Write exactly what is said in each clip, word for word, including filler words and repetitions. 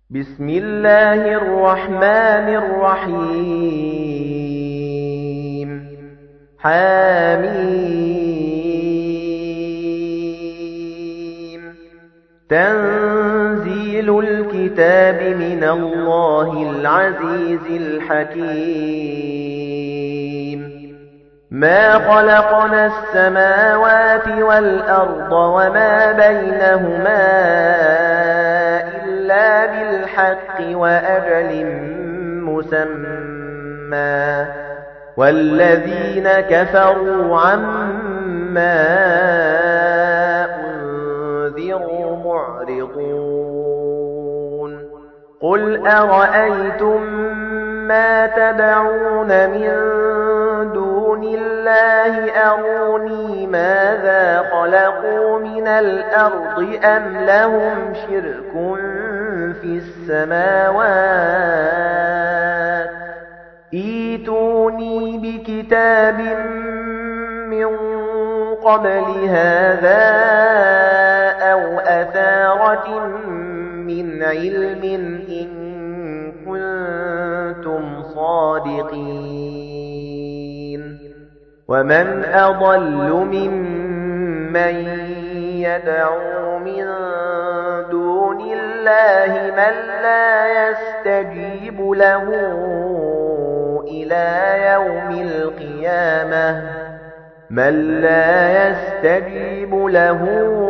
بسم الله الرحمن الرحيم حميم تنزيل الكتاب من الله العزيز الحكيم ما خلقنا السماوات والأرض وما بينهما إلا بالحق وأجل مسمى والذين كفروا عما أنذروا معرضون قل أرأيتم ما تدعون من دون الله أروني ماذا خلقوا من الأرض أم لهم شرك في السماوات ايتوني بكتاب من قبل هذا أو أثارة من علم إن كنتم صادقين ومن أضل ممن يدعو من دون الله من لا يستجيب له إلى يوم القيامة من لا يستجيب له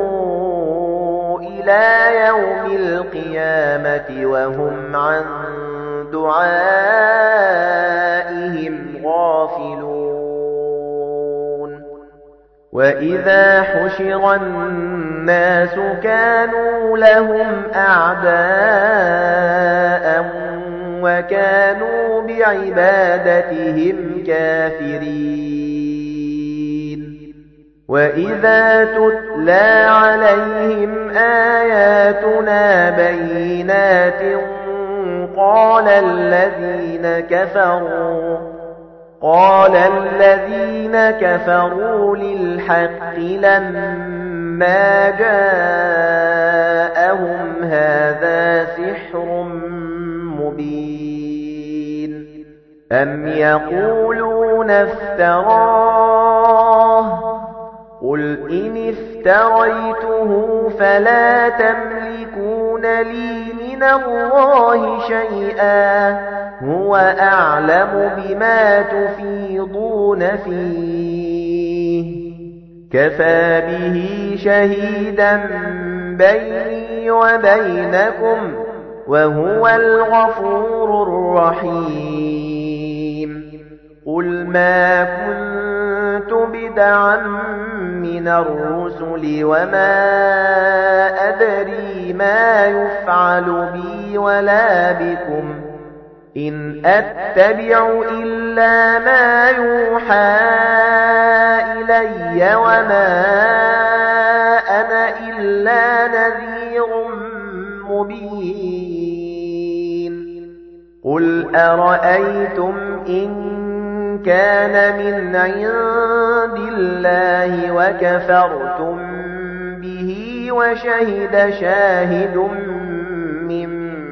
إلى يوم القيامة وهم عن دعائهم غافلون وإذا حشر الناس كانوا لهم أعداء وكانوا بعبادتهم كافرين وإذا تتلى عليهم آياتنا بينات قال الذين كفروا قال الذين كفروا للحق لما جاءهم هذا سحر مبين أم يقولون افتراه قل إن افتريته فلا تملكون لي من الله شيئا هو أعلم بما تفيضون فيه كفى به شهيدا بيني وبينكم وهو الغفور الرحيم قل ما كنت بدعا من الرسل وما أدري ما يفعل بي ولا بكم إن أتبع إلا ما يوحى إلي وما أنا إلا نذير مبين قل أرأيتم إن كان من عند الله وكفرتم به وشهد شاهد من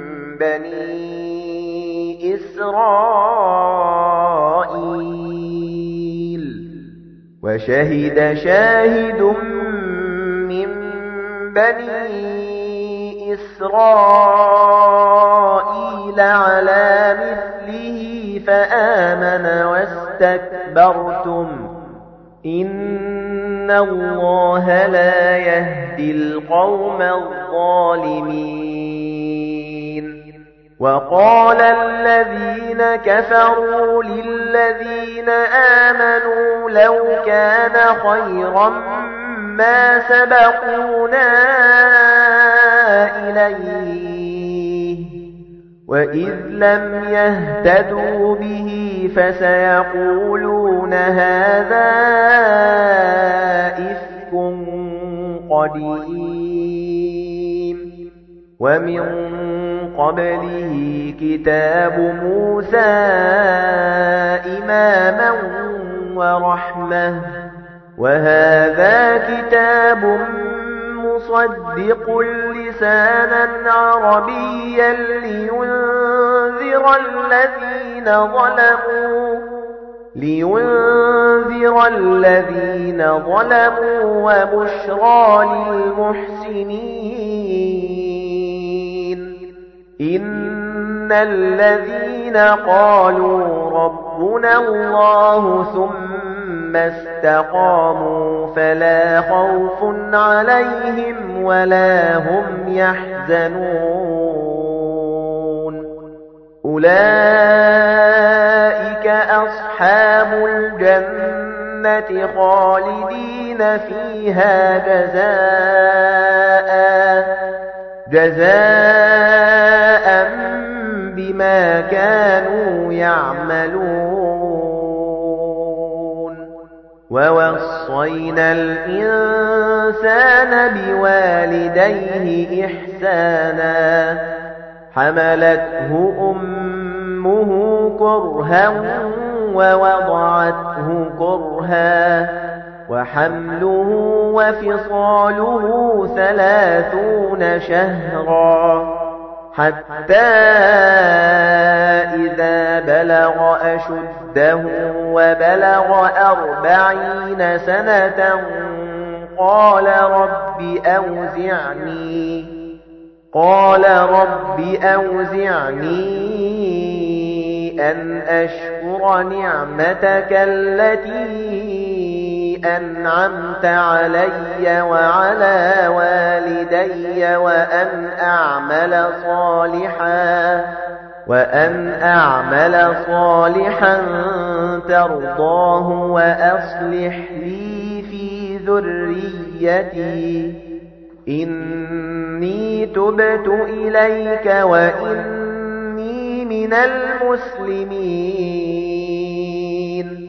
بني إسرائيل وشهد شاهد من بني إسرائيل على مثله فآمن واستكبرتم إن الله لا يهدي القوم الظالمين وقال الذين كفروا للذين آمنوا لو كان خيرا ما سبقونا إليه وإذ لم يهتدوا به فسيقولون هذا إفك قديم ومن قبله كتاب موسى إماما ورحمة وهذا كتاب مُصَدِّقٌ لِسَانًا عَرَبِيًّا لِيُنذِرَ الَّذِينَ ظَلَمُوا لِيُنذِرَ الَّذِينَ ظَلَمُوا وَبُشْرَى لِلْمُحْسِنِينَ إِنَّ الَّذِينَ قَالُوا رَبُّنَا اللَّهُ ثُمَّ اسْتَقَامُوا فَلَا خَوْفٌ عَلَيْهِمْ وَلَا هُمْ يَحْزَنُونَ أُولَئِكَ أَصْحَابُ الْجَنَّةِ خَالِدِينَ فِيهَا جَزَاءً جَزَاءً بِمَا كَانُوا يَعْمَلُونَ وَوَصَّيْنَا الْإِنسَانَ بِوَالِدَيْهِ إِحْسَانًا حَمَلَتْهُ أُمُّهُ كُرْهًا وَوَضَعَتْهُ كُرْهًا وَحَمْلُهُ وَفِصَالُهُ ثَلَاثُونَ شَهْرًا حَتَّى إِذَا بَلَغَ أَشُدَّهُ وَبَلَغَ أَرْبَعِينَ سَنَةً قَالَ رَبِّ أَوْزِعْنِي قَالَ رَبِّ أَوْزِعْنِي أَنْ أَشْكُرَ نِعْمَتَكَ الَّتِي أَنْعَمْتَ عَلَيَّ وَعَلَى وَالِدَيَّ وَأَنْ أَعْمَلَ صَالِحًا وَأَنْ أَعْمَلَ صَالِحًا تَرْضَاهُ وَأَصْلِحْ لِي فِي ذُرِّيَّتِي إِنِّي تُبْتُ إِلَيْكَ وَإِنِّي مِنَ الْمُسْلِمِينَ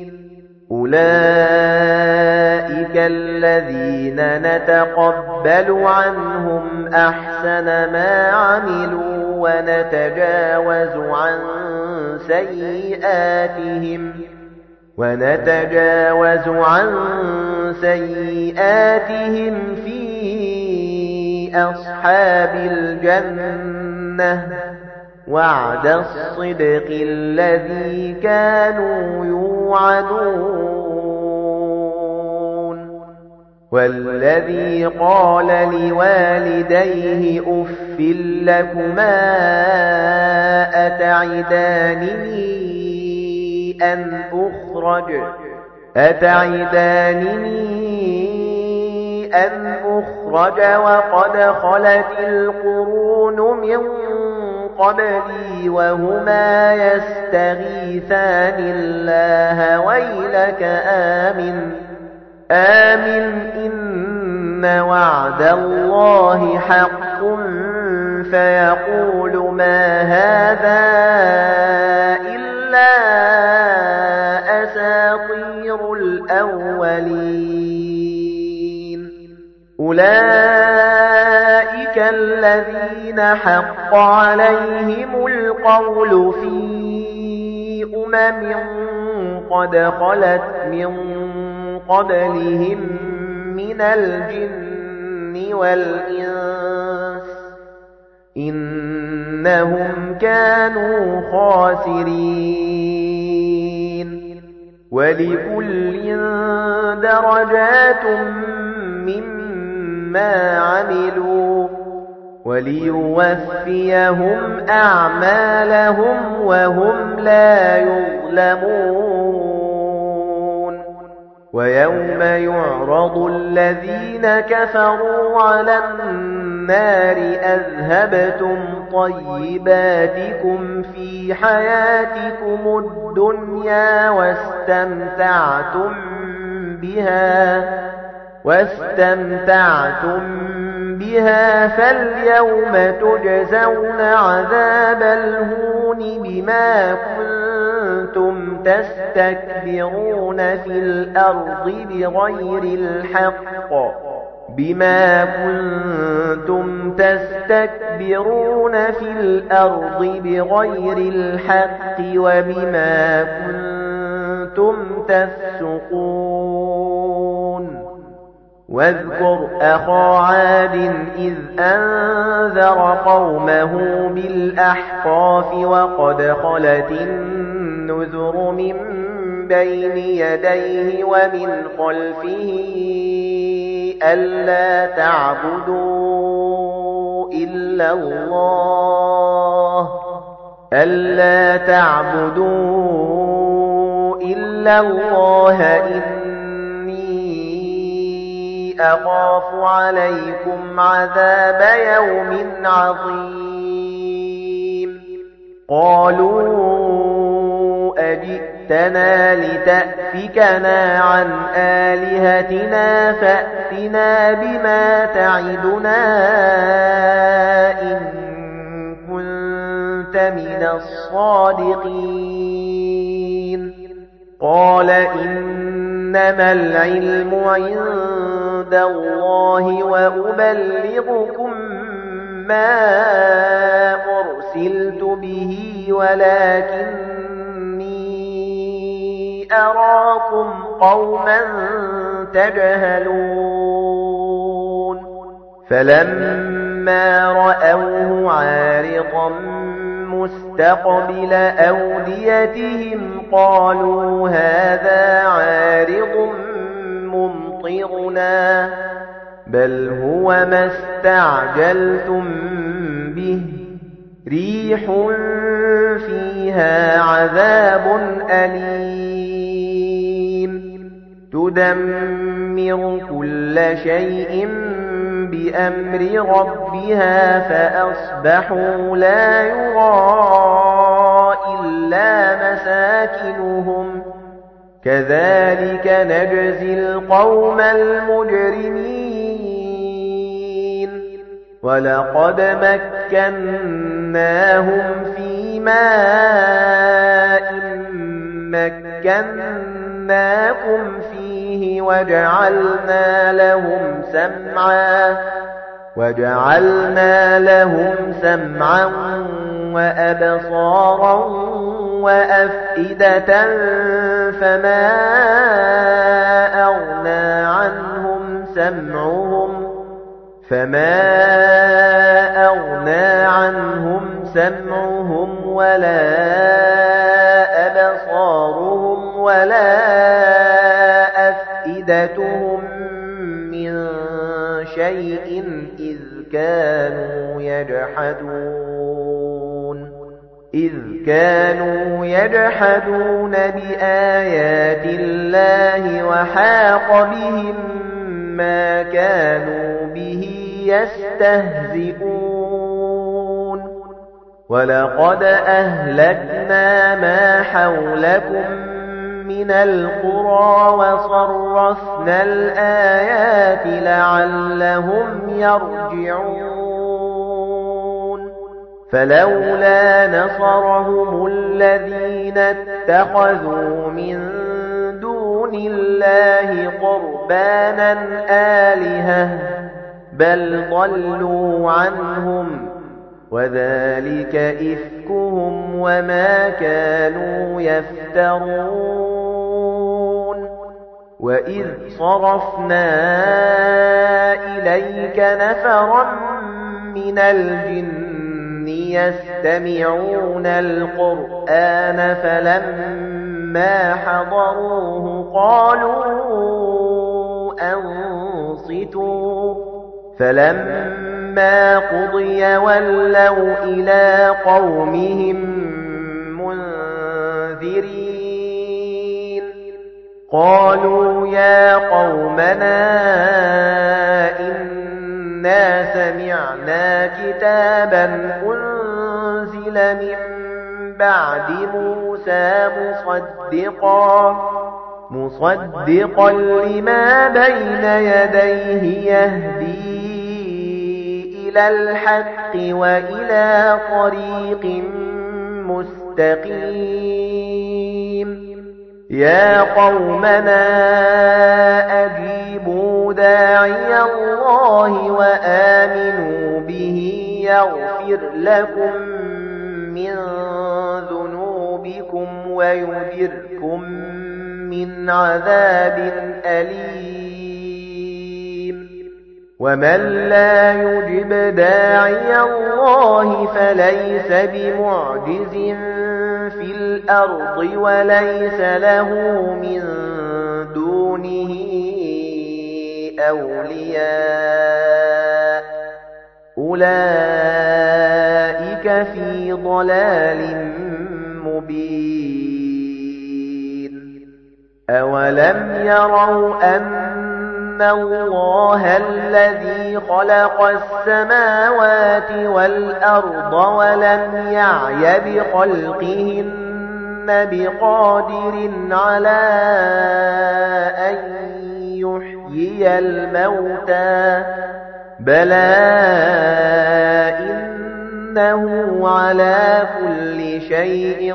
أُولَئِكَ الَّذِينَ نَتَقَبَّلُ عَنْهُمْ أَحْسَنَ مَا عَمِلُوا وَنَتَجَاوَزُ عَن سَيِّئَاتِهِمْ وَنَتَجَاوَزُ عَن سَيِّئَاتِهِمْ فِي أَصْحَابِ الْجَنَّةِ وَعْدَ الصِّدْقِ الَّذِي كَانُوا يُوعَدُونَ وَالَّذِي قَالَ لِوَالِدَيْهِ أُفٍّ لَّكُمَا أَتَعِدَانِنِي أَنْ أُخْرَجَ أَتَعِدَانِنِي أَنْ أُخْرَجَ وَقَدْ خَلَتِ الْقُرُونُ مِنْ قَبْلِي وَهُمَا يَسْتَغِيثَانِ اللَّهَ وَيْلَكَ آمِنْ آمِنْ إِنَّ وَعْدَ اللَّهِ حَقٌّ فَيَقُولُ مَا هَذَا إِلَّا أَسَاطِيرُ الْأَوَّلِينَ أُولَئِكَ الَّذِينَ حَقَّ عَلَيْهِمُ الْقَوْلُ فِي أُمَمٍ قَدْ خَلَتْ مِنْ قَبْلِهِمْ مِنَ الْجِنِّ وَالْإِنسِ إِنَّهُمْ كَانُوا خَاسِرِينَ وَلِكُلٍّ دَرَجَاتٌ مِّمَّا عَمِلُوا وَلِيُوَفِّيَهُمْ أَعْمَالَهُمْ وَهُمْ لَا يُظْلَمُونَ وَيَوْمَ يُعْرَضُ الَّذِينَ كَفَرُوا عَلَى النَّارِ أَذْهَبْتُمْ طَيِّبَاتِكُمْ فِي حَيَاتِكُمُ الدُّنْيَا وَاسْتَمْتَعْتُمْ بِهَا وَاسْتَمْتَعْتُمْ بِهَا فَالْيَوْمَ تُجْزَوْنَ عَذَابَ الْهُونِ بِمَا كُنتُمْ تَسْتَكْبِرُونَ فِي الْأَرْضِ بِغَيْرِ الْحَقِّ بِمَا كُنتُمْ تَسْتَكْبِرُونَ فِي الْأَرْضِ بِغَيْرِ الْحَقِّ وَبِمَا كُنتُمْ تَفْسُقُونَ واذكر أخا عاد إذ أنذر قومه بالأحقاف وقد خلت النذر من بين يديه ومن خلفه ألا تعبدوا إلا الله ألا تعبدوا إلا الله إني أخاف عليكم عذاب يوم عظيم قالوا أجئتنا لتأفكنا عن آلهتنا فأتنا بما تعدنا إن كنت من الصادقين قال إنما العلم عند الله وأبلغكم ما أرسلت به ولكني أراكم قوما تجهلون فلما رأوه عارضا مستقبل أوديتهم قالوا هذا عارض ممطرنا بل هو ما استعجلتم به ريح فيها عذاب أليم تدمر كل شيء بأمر ربها فأصبحوا لا يرى إلا مساكنهم كذلك نجزي القوم المجرمين ولقد مكناهم في ماء مكناكم فيه وجعلنا لهم سمعا وجعلنا لهم سمعا وأبصارا وأفئدة فما أغنى عنهم سمعهم فما أغنى عنهم سمعهم ولا أبصارهم ولا أفئدتهم من شيء إذ كانوا يجحدون إذ كانوا يجحدون بآيات الله وحاق بهم ما كانوا به يستهزئون ولقد أهلكنا ما حولكم من القرى وصرفنا الآيات لعلهم يرجعون فلولا نصرهم الذين اتخذوا من دون الله قربانا آلهة بل ضلوا عنهم وذلك إفكهم وما كانوا يفترون وإذ صرفنا إليك نفرا من الجن يستمعون القرآن فلما حضروه قالوا أنصتوا فلما قضي ولوا إلى قومهم منذرين قالوا يا قومنا إنا سمعنا كتابا أنزل من بعد موسى مصدقا مصدقا لما بين يديه يهدي إلى الحق وإلى طريق مستقيم يا قومنا أجيبوا داعي الله وآمنوا به يغفر لكم من ذنوبكم ويجركم من عذاب أليم وَمَن لَّا يُجِبْ دَاعِيَ اللَّهِ فَلَيْسَ بِمُعْجِزٍ فِي الْأَرْضِ وَلَيْسَ لَهُ مِن دُونِهِ أَوْلِيَاءُ أُولَئِكَ فِي ضَلَالٍ مُبِينٍ أَوَلَمْ يَرَوْا أَنَّ اللَّهَ الَّذِي خَلَقَ السَّمَاوَاتِ وَالْأَرْضَ وَلَمْ يَعْيَ بِخَلْقِهِنَّ بِقَادِرٍ عَلَى أَن يُحْيِيَ الْمَوْتَى بَلَى إِنَّهُ عَلَى كُلِّ شَيْءٍ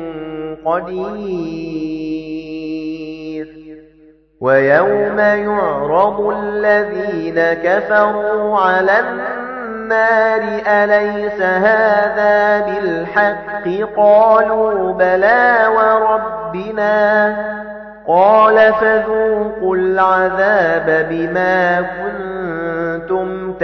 قَدِيرٌ وَيَوْمَ يُعْرَضُ الَّذِينَ كَفَرُوا عَلَى النَّارِ أَلَيْسَ هَذَا بِالْحَقِّ قَالُوا بَلَى وَرَبِّنَا قَالَ فَذُوقُوا الْعَذَابَ بِمَا كُنتُمْ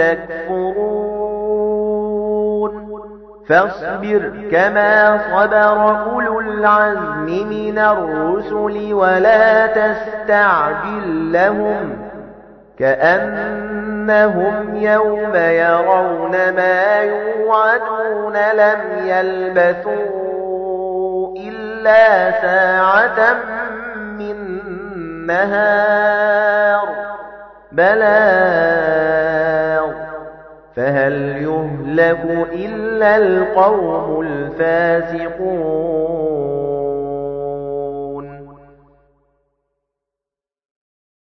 تَكْفُرُونَ فَاصْبِرْ كَمَا صَبَرَ أُولُو الْعَزْمِ مِنَ الرُّسُلِ وَلَا تَسْتَعْجِل لَّهُمْ كَأَنَّهُمْ يَوْمَ يَرَوْنَ مَا يُوعَدُونَ لَمْ يَلْبَثُوا إِلَّا سَاعَةً مِّن نَّهَارٍ بَلَاغٌ فَهَلْ يُهْلَكُ إِلَّا الْقَوْمُ الْفَاسِقُونَ